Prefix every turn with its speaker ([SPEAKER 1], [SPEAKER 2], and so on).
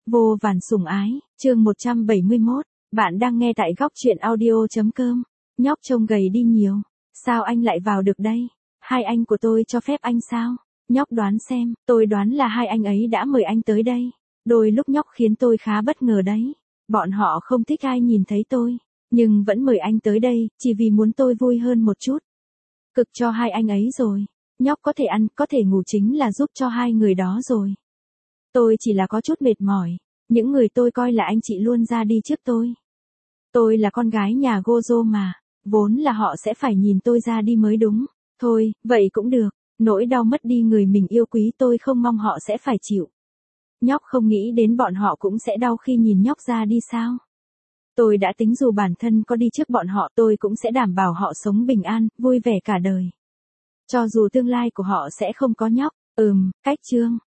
[SPEAKER 1] Vô vàn sủng ái, chương 171, bạn đang nghe tại góc truyện audio.com. Nhóc trông gầy đi nhiều. Sao anh lại vào được đây? Hai anh của tôi cho phép anh sao? Nhóc đoán xem, tôi đoán là hai anh ấy đã mời anh tới đây. Đôi lúc nhóc khiến tôi khá bất ngờ đấy. Bọn họ không thích ai nhìn thấy tôi, nhưng vẫn mời anh tới đây, chỉ vì muốn tôi vui hơn một chút. Cực cho hai anh ấy rồi. Nhóc có thể ăn, có thể ngủ chính là giúp cho hai người đó rồi. Tôi chỉ là có chút mệt mỏi. Những người tôi coi là anh chị luôn ra đi trước tôi. Tôi là con gái nhà Gojo mà, vốn là họ sẽ phải nhìn tôi ra đi mới đúng. Thôi, vậy cũng được, nỗi đau mất đi người mình yêu quý tôi không mong họ sẽ phải chịu. Nhóc không nghĩ đến bọn họ cũng sẽ đau khi nhìn nhóc ra đi sao? Tôi đã tính dù bản thân có đi trước bọn họ tôi cũng sẽ đảm bảo họ sống bình an, vui vẻ cả đời. Cho dù tương lai của họ sẽ không có nhóc, cách chương.